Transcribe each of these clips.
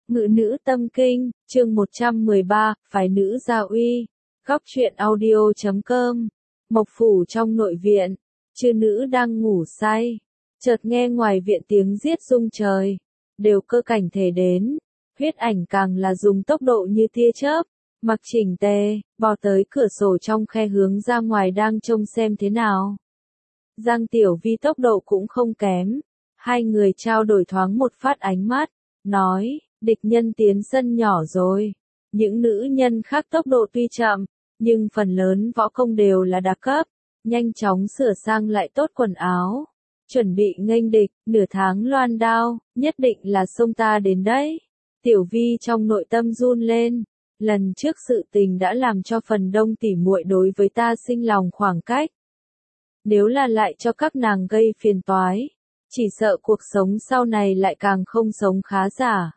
Ngự nữ tâm kinh, chương 113, phái nữ gia uy. Góc truyện audio.com. Mộc phủ trong nội viện, chư nữ đang ngủ say, chợt nghe ngoài viện tiếng giết rung trời, đều cơ cảnh thể đến, huyết ảnh càng là dùng tốc độ như tia chớp, mặc chỉnh tề, bò tới cửa sổ trong khe hướng ra ngoài đang trông xem thế nào. Giang Tiểu Vi tốc độ cũng không kém, hai người trao đổi thoáng một phát ánh mắt, nói, địch nhân tiến sân nhỏ rồi. Những nữ nhân khác tốc độ tuy chậm, nhưng phần lớn võ công đều là đa cấp, nhanh chóng sửa sang lại tốt quần áo, chuẩn bị nghênh địch, nửa tháng loan đao, nhất định là xông ta đến đấy. Tiểu Vi trong nội tâm run lên, lần trước sự tình đã làm cho phần đông tỉ muội đối với ta sinh lòng khoảng cách. Nếu là lại cho các nàng gây phiền toái, chỉ sợ cuộc sống sau này lại càng không sống khá giả.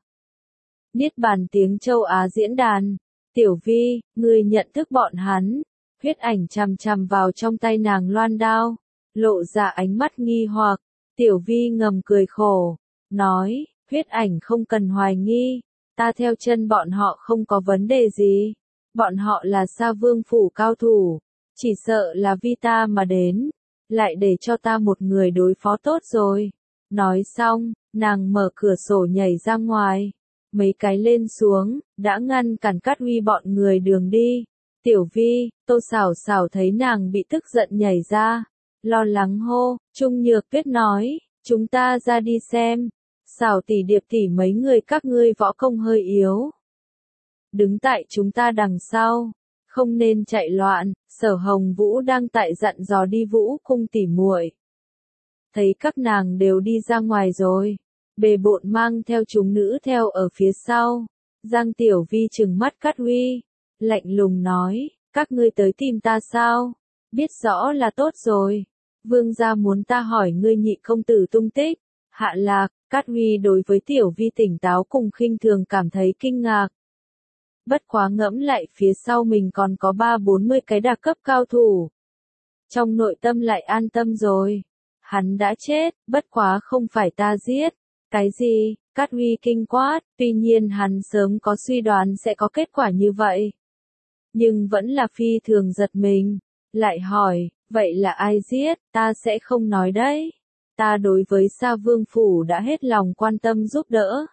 Niết bàn tiếng châu Á diễn đàn, Tiểu Vi, người nhận thức bọn hắn, huyết ảnh chằm chằm vào trong tay nàng loan đao, lộ ra ánh mắt nghi hoặc, Tiểu Vi ngầm cười khổ, nói, huyết ảnh không cần hoài nghi, ta theo chân bọn họ không có vấn đề gì, bọn họ là Sa Vương phủ cao thủ, chỉ sợ là vì ta mà đến, lại để cho ta một người đối phó tốt rồi. Nói xong, nàng mở cửa sổ nhảy ra ngoài. Mấy cái lên xuống, đã ngăn cản Cát Huy bọn người đường đi. Tiểu Vi, Tô Sảo Sảo thấy nàng bị tức giận nhảy ra, lo lắng hô, Trung Nhược Tuyết nói, chúng ta ra đi xem. Sảo tỷ Điệp tỷ mấy người các ngươi võ công hơi yếu. Đứng tại chúng ta đằng sau, không nên chạy loạn. Sở Hồng Vũ đang tại dặn dò đi Vũ cung tỉ muội. Thấy các nàng đều đi ra ngoài rồi, bề bộn mang theo chúng nữ theo ở phía sau. Giang Tiểu Vi trừng mắt Cát Huy, lạnh lùng nói, các ngươi tới tìm ta sao? Biết rõ là tốt rồi. Vương gia muốn ta hỏi ngươi nhị công tử tung tích. Hạ Lạc, Cát Huy đối với Tiểu Vi tỉnh táo cùng khinh thường cảm thấy kinh ngạc. Bất quá ngẫm lại phía sau mình còn có 30-40 cái đặc cấp cao thủ. Trong nội tâm lại an tâm rồi. Hắn đã chết, bất quá không phải ta giết. Cái gì? Cát Huy kinh quát, tuy nhiên hắn sớm có suy đoán sẽ có kết quả như vậy. Nhưng vẫn là phi thường giật mình. Lại hỏi, vậy là ai giết? Ta sẽ không nói đấy. Ta đối với Sa Vương phủ đã hết lòng quan tâm giúp đỡ.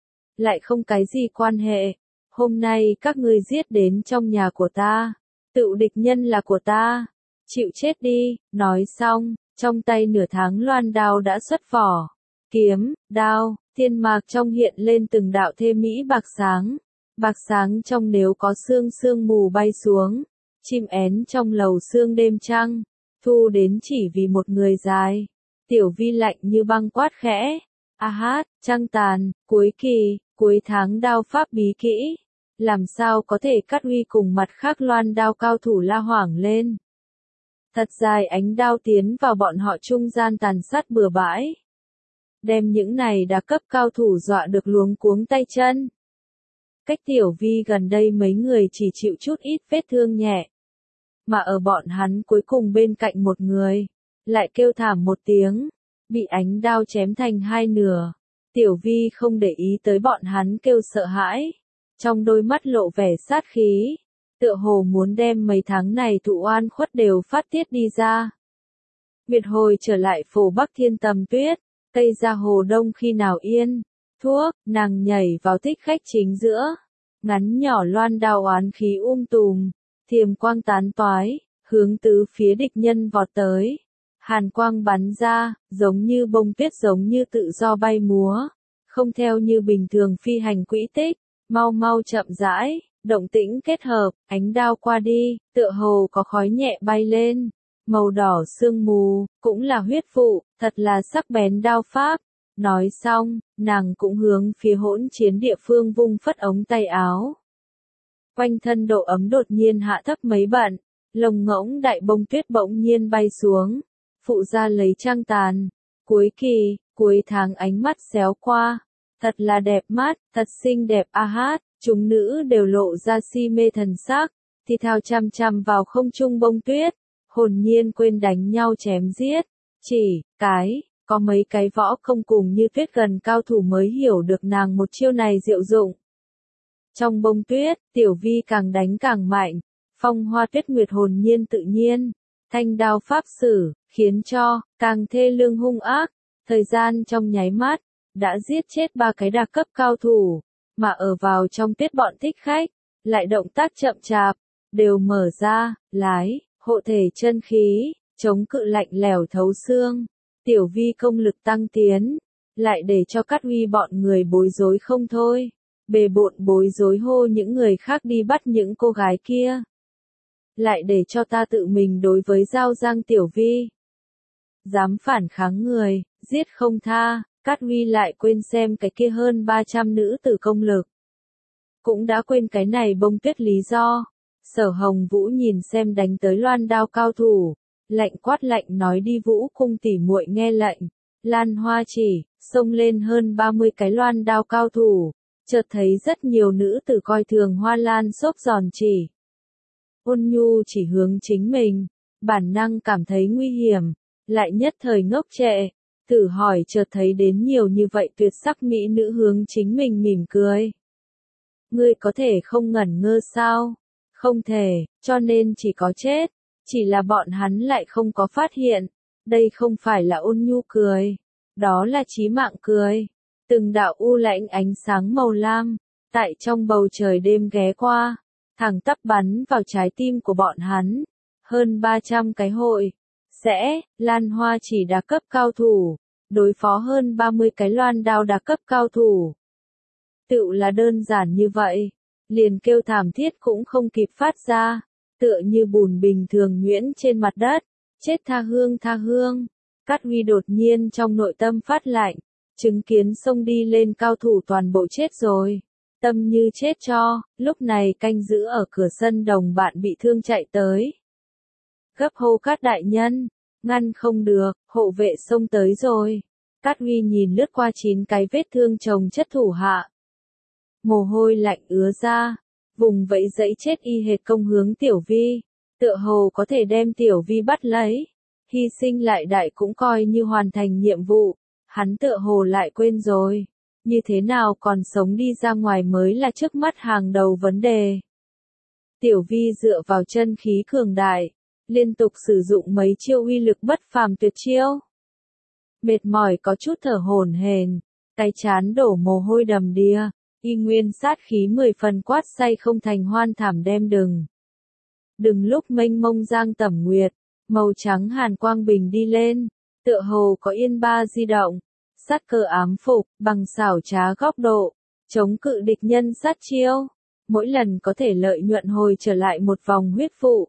Lại không cái gì quan hệ. Hôm nay các ngươi giết đến trong nhà của ta. Tự địch nhân là của ta. Chịu chết đi. Nói xong, trong tay nửa tháng loan đao đã xuất vỏ. Kiếm, đao, thiên mạc trong hiện lên từng đạo thê mỹ bạc sáng. Bạc sáng trong nếu có sương mù bay xuống. Chim én trong lầu sương đêm trăng. Thu đến chỉ vì một người dài. Tiểu Vi lạnh như băng quát khẽ. A hát, trăng tàn, cuối kỳ, cuối tháng đao pháp bí kỹ. Làm sao có thể Cát Huy cùng mặt khác loan đao cao thủ la hoảng lên. Thật dài ánh đao tiến vào bọn họ trung gian tàn sát bừa bãi. Đem những này đa cấp cao thủ dọa được luống cuống tay chân. Cách Tiểu Vi gần đây mấy người chỉ chịu chút ít vết thương nhẹ. Mà ở bọn hắn cuối cùng bên cạnh một người, lại kêu thảm một tiếng, bị ánh đao chém thành hai nửa. Tiểu Vi không để ý tới bọn hắn kêu sợ hãi. Trong đôi mắt lộ vẻ sát khí, tựa hồ muốn đem mấy tháng này thụ oan khuất đều phát tiết đi ra. Nguyệt hồi trở lại phổ Bắc Thiên Tầm Tuyết, Tây ra hồ đông khi nào yên, thuốc, nàng nhảy vào thích khách chính giữa, ngắn nhỏ loan đao oán khí tùm, thiềm quang tán toái, hướng tứ phía địch nhân vọt tới. Hàn quang bắn ra, giống như bông tuyết giống như tự do bay múa, không theo như bình thường phi hành quỹ tích. Mau mau chậm rãi, động tĩnh kết hợp, ánh đao qua đi, tựa hồ có khói nhẹ bay lên, màu đỏ sương mù, cũng là huyết vụ, thật là sắc bén đao pháp. Nói xong, nàng cũng hướng phía hỗn chiến địa phương vung phất ống tay áo. Quanh thân độ ấm đột nhiên hạ thấp mấy bận, lồng ngỗng đại bông tuyết bỗng nhiên bay xuống, phụ ra lấy trăng tàn, cuối kỳ, cuối tháng ánh mắt xéo qua. Thật là đẹp mắt, thật xinh đẹp a hát, chúng nữ đều lộ ra si mê thần sắc, thì thao chăm chăm vào không trung bông tuyết, hồn nhiên quên đánh nhau chém giết, chỉ, cái, Có mấy cái võ công cùng như tuyết gần cao thủ mới hiểu được nàng một chiêu này diệu dụng. Trong bông tuyết, Tiểu Vi càng đánh càng mạnh, phong hoa tuyết nguyệt hồn nhiên tự nhiên, thanh đao pháp sử, khiến cho, càng thê lương hung ác, thời gian trong nháy mắt, đã giết chết 3 cái đa cấp cao thủ, mà ở vào trong tuyết bọn thích khách, lại động tác chậm chạp, đều mở ra, lái, hộ thể chân khí, chống cự lạnh lẽo thấu xương. Tiểu Vi công lực tăng tiến, lại để cho Cát Huy bọn người bối rối không thôi, bề bộn bối rối hô những người khác đi bắt những cô gái kia. Lại để cho ta tự mình đối với Giao Giang Tiểu Vi. Dám phản kháng người, giết không tha, Cát Huy lại quên xem cái kia hơn 300 nữ tử công lực. Cũng đã quên cái này bông tuyết lý do. Sở Hồng Vũ nhìn xem đánh tới loan đao cao thủ, lạnh quát lạnh nói đi Vũ cung tỉ muội nghe lệnh. Lan Hoa chỉ, xông lên hơn 30 cái loan đao cao thủ, chợt thấy rất nhiều nữ tử coi thường Hoa Lan xốp giòn chỉ. Ôn nhu chỉ hướng chính mình, bản năng cảm thấy nguy hiểm, lại nhất thời ngốc trệ, thử hỏi chợt thấy đến nhiều như vậy tuyệt sắc mỹ nữ hướng chính mình mỉm cười. Ngươi có thể không ngẩn ngơ sao? Không thể, cho nên chỉ có chết, chỉ là bọn hắn lại không có phát hiện, đây không phải là ôn nhu cười, đó là chí mạng cười. Từng đạo u lãnh ánh sáng màu lam, tại trong bầu trời đêm ghé qua, thẳng tắp bắn vào trái tim của bọn hắn. Hơn 300 cái hội, sẽ, Lan Hoa chỉ đa cấp cao thủ, đối phó hơn 30 cái loan đao đa cấp cao thủ. Tựu là đơn giản như vậy, liền kêu thảm thiết cũng không kịp phát ra, tựa như bùn bình thường nhuyễn trên mặt đất, chết tha hương tha hương. Cát Huy đột nhiên trong nội tâm phát lạnh, chứng kiến xông đi lên cao thủ toàn bộ chết rồi. Tâm như chết cho, lúc này canh giữ ở cửa sân đồng bạn bị thương chạy tới. Gấp hô Cát đại nhân, ngăn không được, hộ vệ xông tới rồi. Cát Huy nhìn lướt qua 9 cái vết thương chồng chất thủ hạ. Mồ hôi lạnh ứa ra, vùng vẫy dẫy chết y hệt công hướng Tiểu Vi, tựa hồ có thể đem Tiểu Vi bắt lấy. Hy sinh lại đại cũng coi như hoàn thành nhiệm vụ, hắn tựa hồ lại quên rồi. Như thế nào còn sống đi ra ngoài mới là trước mắt hàng đầu vấn đề. Tiểu Vi dựa vào chân khí cường đại, liên tục sử dụng mấy chiêu uy lực bất phàm tuyệt chiêu. Mệt mỏi có chút thở hổn hển, cái chán đổ mồ hôi đầm đìa, y nguyên sát khí 10 phần quát say không thành hoan thảm đem đừng. Đừng lúc mênh mông giang tẩm nguyệt, màu trắng hàn quang bình đi lên, tựa hồ có yên ba di động, sát cơ ám phục, bằng xảo trá góc độ, chống cự địch nhân sát chiêu, mỗi lần có thể lợi nhuận hồi trở lại một vòng huyết vụ.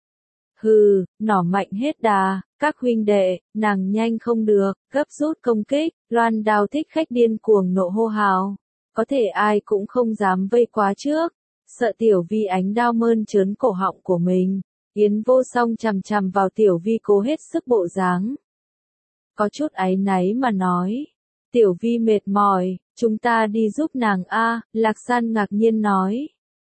Hừ, nỏ mạnh hết đà, các huynh đệ, nàng nhanh không được, gấp rút công kích, loan đao thích khách điên cuồng nộ hô hào. Có thể ai cũng không dám vây quá trước, sợ Tiểu Vi ánh đao mơn trớn cổ họng của mình. Yến Vô Song chằm chằm vào Tiểu Vi cố hết sức bộ dáng. Có chút áy náy mà nói. Tiểu Vi mệt mỏi, chúng ta đi giúp nàng a. Lạc San ngạc nhiên nói.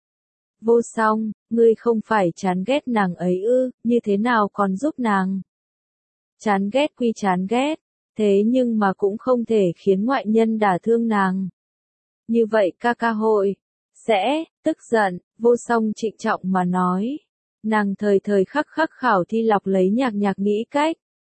Vô Song, ngươi không phải chán ghét nàng ấy ư, như thế nào còn giúp nàng? Chán ghét quy chán ghét, thế nhưng mà cũng không thể khiến ngoại nhân đả thương nàng. Như vậy ca ca hội, sẽ, tức giận, Vô Song trịnh trọng mà nói. Nàng thời thời khắc khắc khảo thi lọc lấy nhạc nhạc nghĩ cách.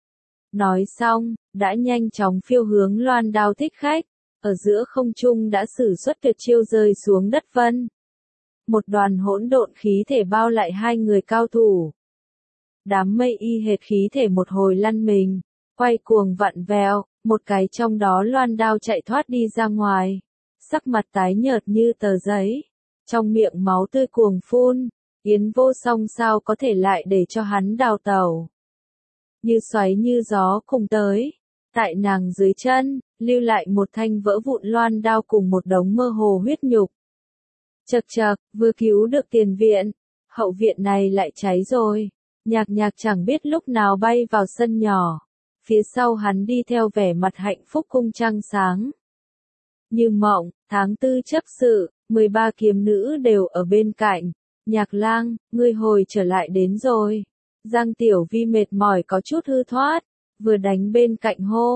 Nói xong, đã nhanh chóng phiêu hướng loan đao thích khách, ở giữa không trung đã sử xuất tuyệt chiêu rơi xuống đất vân. Một đoàn hỗn độn khí thể bao lại hai người cao thủ. Đám mây y hệt khí thể một hồi lăn mình, quay cuồng vặn vẹo, một cái trong đó loan đao chạy thoát đi ra ngoài. Sắc mặt tái nhợt như tờ giấy, trong miệng máu tươi cuồng phun, Yến Vô Song sao có thể lại để cho hắn đào tẩu. Như xoáy như gió cùng tới, tại nàng dưới chân, lưu lại một thanh vỡ vụn loan đao cùng một đống mơ hồ huyết nhục. Chậc chậc, vừa cứu được tiền viện, hậu viện này lại cháy rồi. Nhạc nhạc chẳng biết lúc nào bay vào sân nhỏ, phía sau hắn đi theo vẻ mặt hạnh phúc cung trăng sáng. Như mộng, tháng 4 chấp sự, 13 kiếm nữ đều ở bên cạnh. Nhạc lang, ngươi hồi trở lại đến rồi. Giang Tiểu Vi mệt mỏi có chút hư thoát, vừa đánh bên cạnh hô.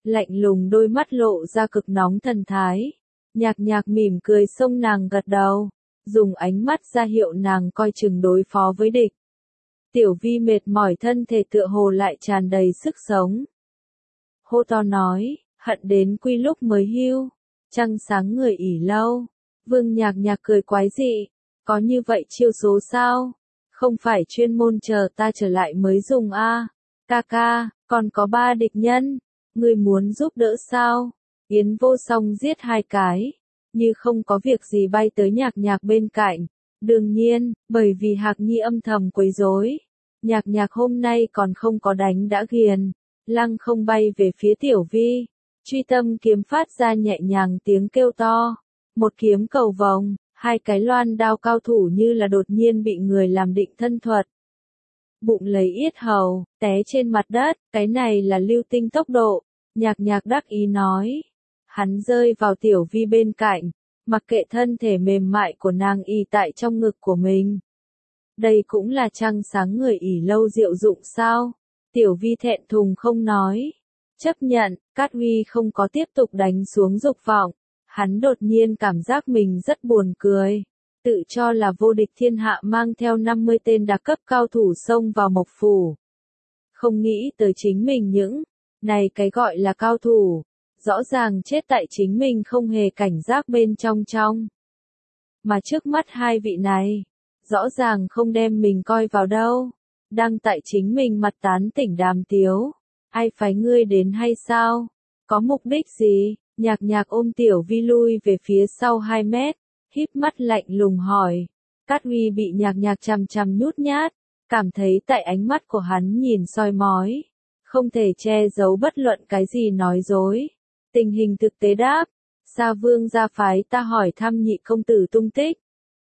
lạnh lùng đôi mắt lộ ra cực nóng thần thái. Nhạc nhạc mỉm cười xông nàng gật đầu, dùng ánh mắt ra hiệu nàng coi chừng đối phó với địch. Tiểu Vi mệt mỏi thân thể tựa hồ lại tràn đầy sức sống. Hô to nói, hận đến quy lúc mới hưu, trăng sáng người ỉ lâu. Vương Nhạc Nhạc cười quái dị, có như vậy chiêu số sao? Không phải chuyên môn chờ ta trở lại mới dùng a? Ca ca, còn có 3 địch nhân, ngươi muốn giúp đỡ sao? Yến Vô Song giết 2 cái, như không có việc gì bay tới Nhạc Nhạc bên cạnh. Đương nhiên, bởi vì Hạc Nhi âm thầm quấy rối, Nhạc Nhạc hôm nay còn không có đánh đã ghiền, lăng không bay về phía Tiểu Vi. Truy tâm kiếm phát ra nhẹ nhàng tiếng kêu to, một kiếm cầu vòng, 2 cái loan đao cao thủ như là đột nhiên bị người làm định thân thuật. Bụng lấy yết hầu, té trên mặt đất, cái này là lưu tinh tốc độ, Nhạc Nhạc đắc ý nói. Hắn rơi vào Tiểu Vi bên cạnh, mặc kệ thân thể mềm mại của nàng y tại trong ngực của mình. Đây cũng là trăng sáng người ỉ lâu diệu dụng sao? Tiểu Vi thẹn thùng không nói. Chấp nhận, Cát Huy không có tiếp tục đánh xuống dục vọng. Hắn đột nhiên cảm giác mình rất buồn cười. Tự cho là vô địch thiên hạ mang theo 50 tên đặc cấp cao thủ xông vào Mộc Phủ. Không nghĩ tới chính mình những này cái gọi là cao thủ. Rõ ràng chết tại chính mình không hề cảnh giác bên trong. Mà trước mắt 2 vị này, rõ ràng không đem mình coi vào đâu. Đang tại chính mình mặt tán tỉnh đàm tiếu. Ai phái ngươi đến hay sao? Có mục đích gì? Nhạc Nhạc ôm Tiểu Vi lui về phía sau 2 mét, híp mắt lạnh lùng hỏi. Cát Huy bị Nhạc Nhạc chằm chằm nhút nhát, cảm thấy tại ánh mắt của hắn nhìn soi mói, không thể che giấu bất luận cái gì nói dối. Tình hình thực tế đáp, Sa Vương gia phái ta hỏi thăm Nhị công tử tung tích.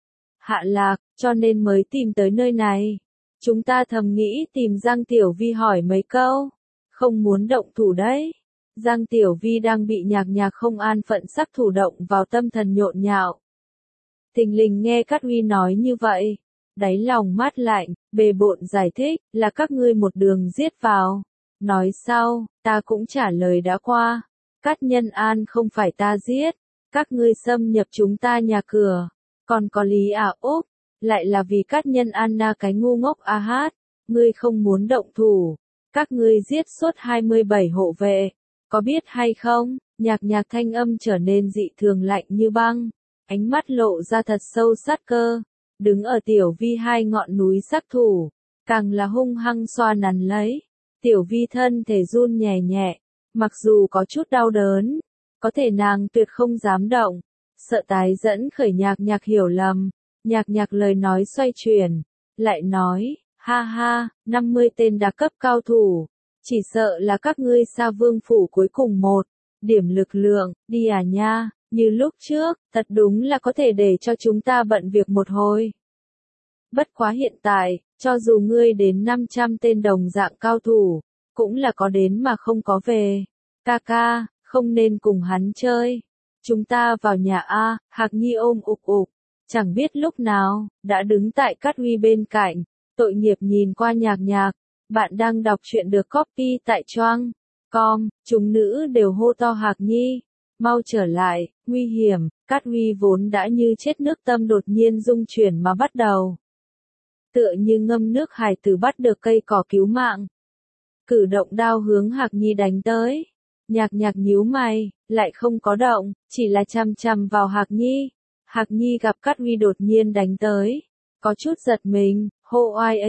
Hạ lạc, cho nên mới tìm tới nơi này. Chúng ta thầm nghĩ tìm Giang Tiểu Vi hỏi mấy câu, không muốn động thủ đấy. Giang Tiểu Vi đang bị Nhạc Nhạc không an phận sắc thủ động vào tâm thần nhộn nhạo. Thình lình nghe Cát Huy nói như vậy, đáy lòng mát lạnh, bề bộn giải thích, là các ngươi một đường giết vào. Nói sau, ta cũng trả lời đã qua. Cát Nhân An không phải ta giết, các ngươi xâm nhập chúng ta nhà cửa. Còn có lý à Úc, lại là vì Cát Nhân An na cái ngu ngốc a hát, ngươi không muốn động thủ. Các ngươi giết suốt 27 hộ vệ, có biết hay không? Nhạc Nhạc thanh âm trở nên dị thường lạnh như băng, ánh mắt lộ ra thật sâu sát cơ, đứng ở Tiểu Vi 2 ngọn núi sắc thủ, càng là hung hăng xoa nắn lấy. Tiểu Vi thân thể run nhẹ nhẹ, mặc dù có chút đau đớn, có thể nàng tuyệt không dám động, sợ tái dẫn khởi Nhạc Nhạc hiểu lầm. Nhạc Nhạc lời nói xoay chuyển, lại nói, ha ha, 50 tên đặc cấp cao thủ, chỉ sợ là các ngươi Sa Vương phủ cuối cùng một điểm lực lượng, đi à nha, như lúc trước, thật đúng là có thể để cho chúng ta bận việc một hồi. Bất quá hiện tại, cho dù ngươi đến 500 tên đồng dạng cao thủ, cũng là có đến mà không có về. Ca ca, không nên cùng hắn chơi. Chúng ta vào nhà A, Hạc Nhi ôm ục ục, chẳng biết lúc nào, đã đứng tại Cát Huy bên cạnh, tội nghiệp nhìn qua Nhạc Nhạc. Bạn đang đọc truyện được copy tại Choang.com, chúng nữ đều hô to Hạc Nhi, mau trở lại, nguy hiểm. Cát Huy vốn đã như chết nước tâm đột nhiên rung chuyển mà bắt đầu. Tựa như ngâm nước hài tử bắt được cây cỏ cứu mạng. Cử động đao hướng Hạc Nhi đánh tới. Nhạc Nhạc nhíu mày, lại không có động, chỉ là chằm chằm vào Hạc Nhi. Hạc Nhi gặp Cát Huy đột nhiên đánh tới, có chút giật mình, hô oai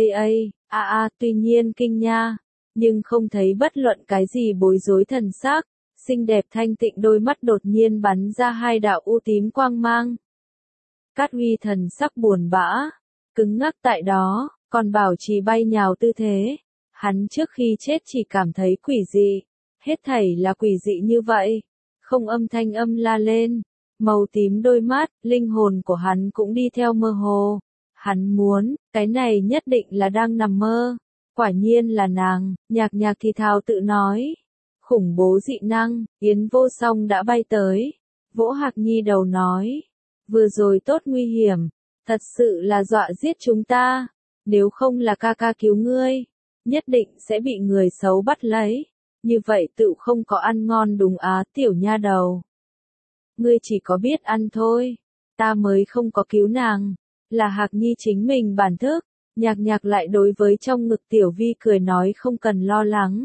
tuy nhiên kinh nha, nhưng không thấy bất luận cái gì bối rối thần sắc, xinh đẹp thanh tịnh đôi mắt đột nhiên bắn ra 2 đạo u tím quang mang. Cát Huy thần sắc buồn bã, cứng ngắc tại đó, còn bảo trì bay nhào tư thế. Hắn trước khi chết chỉ cảm thấy quỷ dị, hết thảy là quỷ dị như vậy, không âm thanh âm la lên, màu tím đôi mắt, linh hồn của hắn cũng đi theo mơ hồ. Hắn muốn, cái này nhất định là đang nằm mơ. Quả nhiên là nàng, Nhạc Nhạc thì thào tự nói. Khủng bố dị năng, Yến Vô Song đã bay tới. Vỗ Hạc Nhi đầu nói. Vừa rồi tốt nguy hiểm, thật sự là dọa giết chúng ta. Nếu không là ca ca cứu ngươi, nhất định sẽ bị người xấu bắt lấy. như vậy tự không có ăn ngon đúng á tiểu nha đầu. Ngươi chỉ có biết ăn thôi, ta mới không có cứu nàng, là Hạc Nhi chính mình bản thức, nhạc nhạc lại đối với trong ngực Tiểu Vi cười nói không cần lo lắng.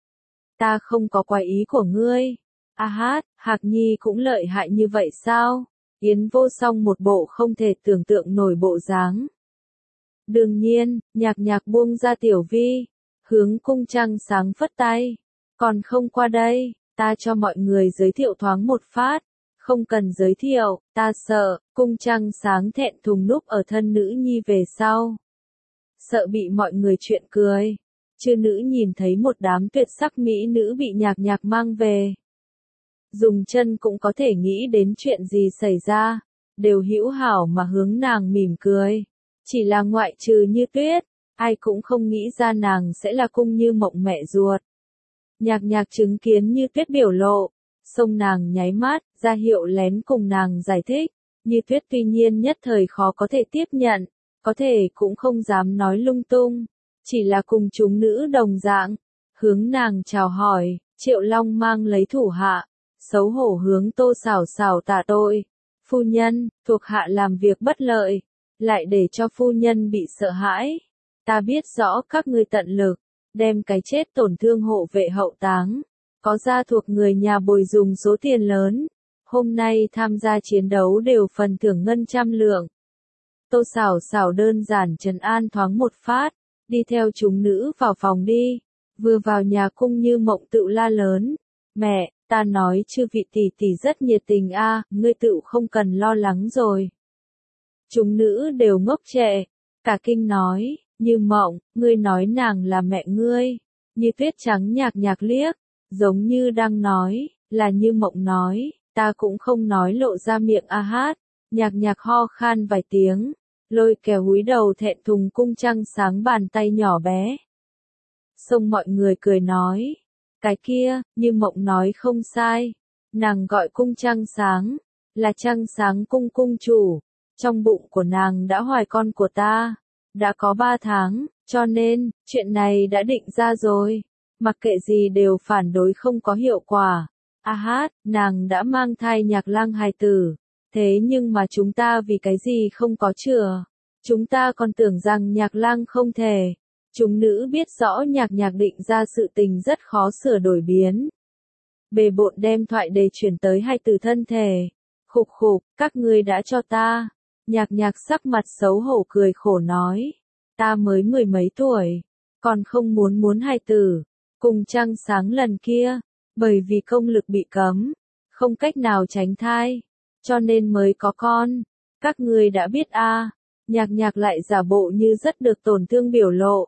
Ta không có quái ý của ngươi. A hát, Hạc Nhi cũng lợi hại như vậy sao? Yến Vô Song một bộ không thể tưởng tượng nổi bộ dáng. Đương nhiên, nhạc nhạc buông ra Tiểu Vi, hướng Cung Trăng Sáng phất tay. Còn không qua đây, ta cho mọi người giới thiệu thoáng một phát. Không cần giới thiệu, ta sợ. Cung Trăng Sáng thẹn thùng núp ở thân nữ nhi về sau. Sợ bị mọi người chuyện cười. Chư nữ nhìn thấy một đám tuyệt sắc mỹ nữ bị nhạc nhạc mang về. Dùng chân cũng có thể nghĩ đến chuyện gì xảy ra, đều hữu hảo mà hướng nàng mỉm cười. Chỉ là ngoại trừ Như Tuyết, ai cũng không nghĩ ra nàng sẽ là Cung Như Mộng mẹ ruột. Nhạc nhạc chứng kiến Như Tuyết biểu lộ, xông nàng nháy mắt, ra hiệu lén cùng nàng giải thích. Như Tuyết tuy nhiên nhất thời khó có thể tiếp nhận, có thể cũng không dám nói lung tung, chỉ là cùng chúng nữ đồng dạng, hướng nàng chào hỏi. Triệu Long mang lấy thủ hạ, xấu hổ hướng Tô Sảo Sảo tạ tội. Phu nhân, thuộc hạ làm việc bất lợi, lại để cho phu nhân bị sợ hãi. Ta biết rõ các ngươi tận lực, đem cái chết tổn thương hộ vệ hậu táng, có gia thuộc người nhà bồi dùng số tiền lớn. Hôm nay tham gia chiến đấu đều phần thưởng ngân trăm lượng. Tô Sảo Sảo đơn giản trấn an thoáng một phát, đi theo chúng nữ vào phòng đi. Vừa vào nhà Cung Như Mộng tự la lớn. Mẹ, ta nói chư vị tỷ tỷ rất nhiệt tình a, ngươi tự không cần lo lắng rồi. Chúng nữ đều ngốc trệ, cả kinh nói, Như Mộng, ngươi nói nàng là mẹ ngươi. Như Tuyết trắng nhạc nhạc liếc, giống như đang nói, là Như Mộng nói, ta cũng không nói lộ ra miệng a hát. Nhạc nhạc ho khan vài tiếng, lôi kéo húi đầu thẹn thùng Cung Trăng Sáng bàn tay nhỏ bé. Xông mọi người cười nói, cái kia, Như Mộng nói không sai, nàng gọi Cung Trăng Sáng, là Trăng Sáng cung cung chủ, trong bụng của nàng đã hoài con của ta, đã có 3 tháng, cho nên, chuyện này đã định ra rồi, mặc kệ gì đều phản đối không có hiệu quả. A hát, nàng đã mang thai Nhạc Lang hài tử, thế nhưng mà chúng ta vì cái gì không có chữa, chúng ta còn tưởng rằng Nhạc Lang không thể. Chúng nữ biết rõ nhạc nhạc định ra sự tình rất khó sửa đổi biến. Bề bộn đem thoại đề chuyển tới hai từ thân thể. Khục khục, các ngươi đã cho ta. Nhạc nhạc sắc mặt xấu hổ cười khổ nói. Ta mới 10 mấy tuổi, còn không muốn hài tử. Cùng Trăng Sáng lần kia, bởi vì công lực bị cấm, không cách nào tránh thai, cho nên mới có con. Các ngươi đã biết a. Nhạc nhạc lại giả bộ như rất được tổn thương biểu lộ.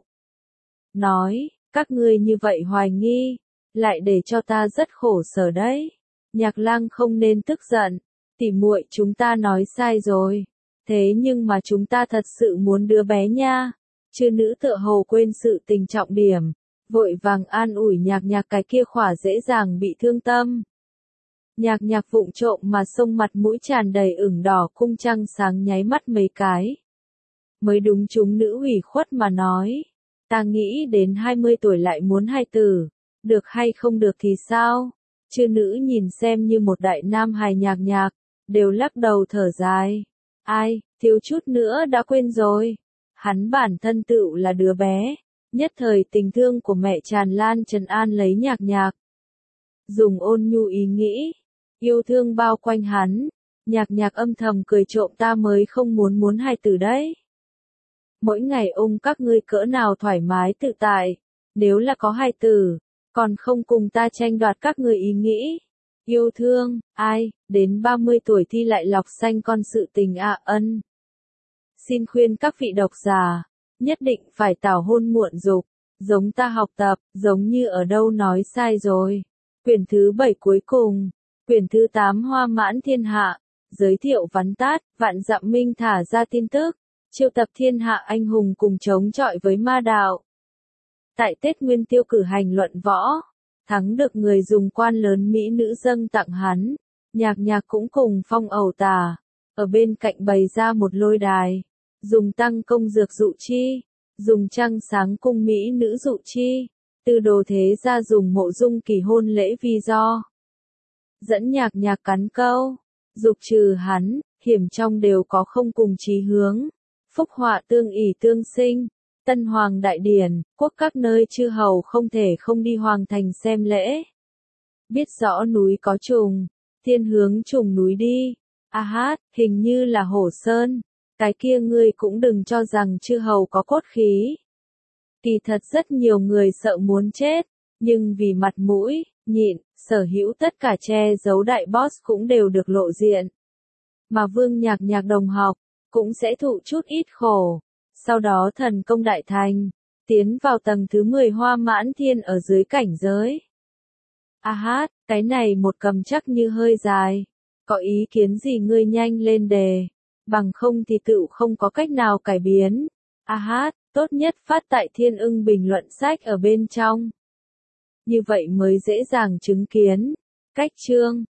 Nói, các ngươi như vậy hoài nghi, lại để cho ta rất khổ sở đấy. Nhạc Lang không nên tức giận, tỉ muội chúng ta nói sai rồi. Thế nhưng mà chúng ta thật sự muốn đứa bé nha. Chư nữ tựa hồ quên sự tình trọng điểm, vội vàng an ủi nhạc nhạc cái kia khỏa dễ dàng bị thương tâm. Nhạc nhạc vụng trộm mà xông mặt mũi tràn đầy ửng đỏ Cung Trăng Sáng nháy mắt mấy cái. Mới đúng chúng nữ ủy khuất mà nói. Ta nghĩ đến 20 tuổi lại muốn hài tử, được hay không được thì sao? Chư nữ nhìn xem như một đại nam hài nhạc nhạc, đều lắc đầu thở dài. Ai, thiếu chút nữa đã quên rồi. Hắn bản thân tựu là đứa bé, nhất thời tình thương của mẹ tràn lan trấn an lấy nhạc nhạc. Dùng ôn nhu ý nghĩ, yêu thương bao quanh hắn, nhạc nhạc âm thầm cười trộm ta mới không muốn hài tử đấy. Mỗi ngày ôm các ngươi cỡ nào thoải mái tự tại, nếu là có hài tử, còn không cùng ta tranh đoạt các ngươi ý nghĩ. Yêu thương, ai, đến 30 tuổi thi lại lọc xanh con sự tình ân. Xin khuyên các vị độc giả, nhất định phải tảo hôn muộn dục, giống ta học tập, giống như ở đâu nói sai rồi. Quyển thứ 7 cuối cùng, quyển thứ 8 Hoa Mãn Thiên Hạ, giới thiệu vắn tắt, vạn dặm minh thả ra tin tức. Triệu tập thiên hạ anh hùng cùng chống chọi với ma đạo. Tại Tết Nguyên Tiêu cử hành luận võ, thắng được người dùng quan lớn mỹ nữ dâng tặng hắn. Nhạc nhạc cũng cùng phong ẩu tà, ở bên cạnh bày ra một lôi đài, dùng tăng công dược dụ chi, dùng Trăng Sáng cung mỹ nữ dụ chi. Tư Đồ thế gia dùng Mộ Dung Kỳ hôn lễ vì do dẫn nhạc nhạc cắn câu, dục trừ hắn, hiểm trong đều có không cùng chí hướng, phúc họa tương ỷ tương sinh. Tân Hoàng Đại Điển, quốc các nơi chư hầu không thể không đi hoàng thành xem lễ. Biết rõ núi có trùng, thiên hướng trùng núi đi. A hát, hình như là Hổ Sơn, cái kia ngươi cũng đừng cho rằng chư hầu có cốt khí. Kỳ thật rất nhiều người sợ muốn chết, nhưng vì mặt mũi, nhịn, sở hữu tất cả che giấu đại boss cũng đều được lộ diện. Mà Vương Nhạc Nhạc đồng học, cũng sẽ thụ chút ít khổ. Sau đó thần công đại thành, tiến vào tầng thứ 10 Hoa Mãn Thiên ở dưới cảnh giới. A hát, cái này một cầm chắc như hơi dài. Có ý kiến gì ngươi nhanh lên đề, bằng không thì tựu không có cách nào cải biến. A hát, tốt nhất phát tại Thiên Ưng bình luận sách ở bên trong. Như vậy mới dễ dàng chứng kiến. Cách chương